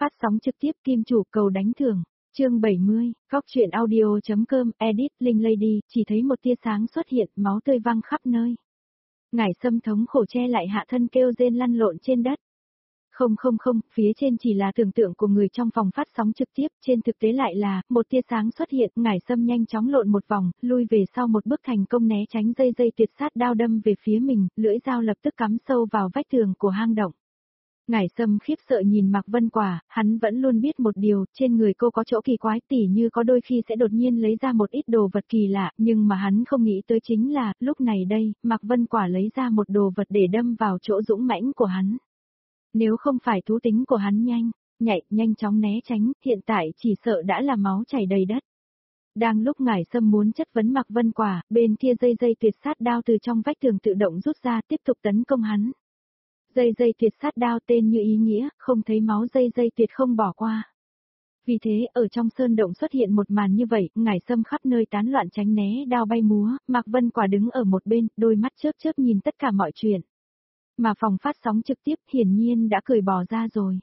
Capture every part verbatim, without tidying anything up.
phát sóng trực tiếp kim chủ cầu đánh thưởng. Chương bảy mươi, Góc truyện audio.com, edit, Linh Lady, chỉ thấy một tia sáng xuất hiện, máu tươi văng khắp nơi. Ngải Sâm thống khổ che lại hạ thân kêu rên lăn lộn trên đất. Không không không, phía trên chỉ là tưởng tượng của người trong phòng phát sóng trực tiếp, trên thực tế lại là, một tia sáng xuất hiện, Ngải Sâm nhanh chóng lộn một vòng, lui về sau một bước thành công né tránh dây dây tuyệt sát đao đâm về phía mình, lưỡi dao lập tức cắm sâu vào vách tường của hang động. Ngải Sâm khiếp sợ nhìn Mạc Vân Quả, hắn vẫn luôn biết một điều, trên người cô có chỗ kỳ quái, tỉ như có đôi khi sẽ đột nhiên lấy ra một ít đồ vật kỳ lạ, nhưng mà hắn không nghĩ tới chính là, lúc này đây, Mạc Vân Quả lấy ra một đồ vật để đâm vào chỗ dũng mãnh của hắn. Nếu không phải thú tính của hắn nhanh, nhạy, nhanh chóng né tránh, hiện tại chỉ sợ đã là máu chảy đầy đất. Đang lúc Ngải Sâm muốn chất vấn Mạc Vân Quả, bên kia dây dây tuyệt sát đao từ trong vách tường tự động rút ra tiếp tục tấn công hắn. Dây dây tuyệt sát đao tên như ý nghĩa, không thấy máu dây dây tuyệt không bỏ qua. Vì thế, ở trong sơn động xuất hiện một màn như vậy, Ngải Sâm khắp nơi tán loạn tránh né đao bay múa, Mạc Vân Quả đứng ở một bên, đôi mắt chớp chớp nhìn tất cả mọi chuyện. Mà phòng phát sóng trực tiếp hiển nhiên đã cười bỏ ra rồi.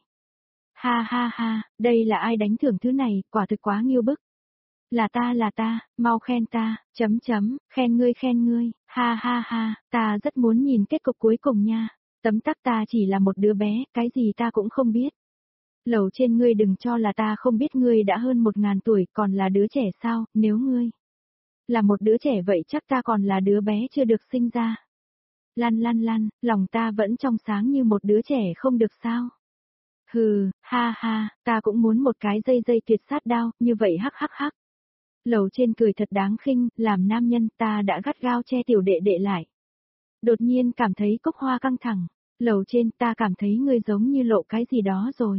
Ha ha ha, đây là ai đánh thưởng thứ này, quả thực quá nghiêu bức. Là ta là ta, mau khen ta, chấm chấm, khen ngươi khen ngươi, ha ha ha, ta rất muốn nhìn kết cục cuối cùng nha. Tấm tắc ta chỉ là một đứa bé, cái gì ta cũng không biết. Lầu trên ngươi đừng cho là ta không biết ngươi đã hơn một ngàn tuổi, còn là đứa trẻ sao, nếu ngươi là một đứa trẻ vậy chắc ta còn là đứa bé chưa được sinh ra. Lăn lăn lăn, lòng ta vẫn trong sáng như một đứa trẻ không được sao. Hừ, ha ha, ta cũng muốn một cái dây dây tuyệt sát đao, như vậy hắc hắc hắc. Lầu trên cười thật đáng khinh, làm nam nhân ta đã gắt gao che tiểu đệ đệ lại. Đột nhiên cảm thấy cốc hoa căng thẳng, lầu trên ta cảm thấy ngươi giống như lộ cái gì đó rồi.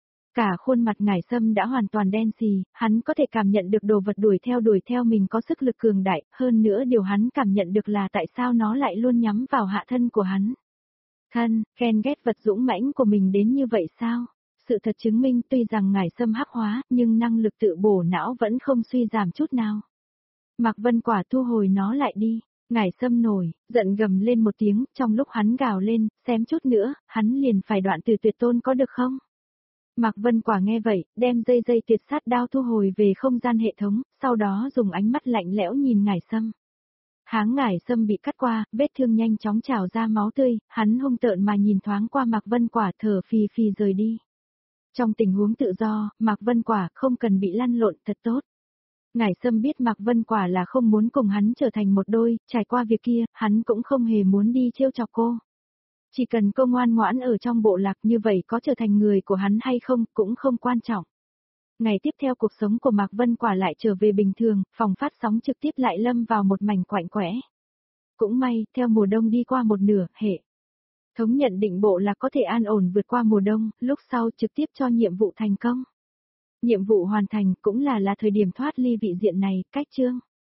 Cả khuôn mặt Ngải Sâm đã hoàn toàn đen xì, hắn có thể cảm nhận được đồ vật đuổi theo đuổi theo mình có sức lực cường đại, hơn nữa điều hắn cảm nhận được là tại sao nó lại luôn nhắm vào hạ thân của hắn. Thân, ghen ghét vật dũng mãnh của mình đến như vậy sao? Sự thật chứng minh tuy rằng Ngải Sâm hắc hóa, nhưng năng lực tự bổ não vẫn không suy giảm chút nào. Mạc Vân Quả thu hồi nó lại đi. Ngải Sâm nổi, giận gầm lên một tiếng, trong lúc hắn gào lên, xém chút nữa, hắn liền phải đoạn từ tuyệt tôn có được không? Mạc Vân Quả nghe vậy, đem dây dây tuyệt sát đao thu hồi về không gian hệ thống, sau đó dùng ánh mắt lạnh lẽo nhìn Ngải Sâm. Háng Ngải Sâm bị cắt qua, vết thương nhanh chóng trào ra máu tươi, hắn hung tợn mà nhìn thoáng qua Mạc Vân Quả thở phì phì rời đi. Trong tình huống tự do, Mạc Vân Quả không cần bị lăn lộn thật tốt. Ngải Sâm biết Mạc Vân Quả là không muốn cùng hắn trở thành một đôi, trải qua việc kia, hắn cũng không hề muốn đi trêu chọc cô. Chỉ cần cô ngoan ngoãn ở trong bộ lạc như vậy có trở thành người của hắn hay không cũng không quan trọng. Ngày tiếp theo cuộc sống của Mạc Vân Quả lại trở về bình thường, phòng phát sóng trực tiếp lại lâm vào một mảnh quạnh quẽ. Cũng may, theo mùa đông đi qua một nửa, hệ thống nhận định bộ lạc có thể an ổn vượt qua mùa đông, lúc sau trực tiếp cho nhiệm vụ thành công. Nhiệm vụ hoàn thành cũng là là thời điểm thoát ly vị diện này, cách chương.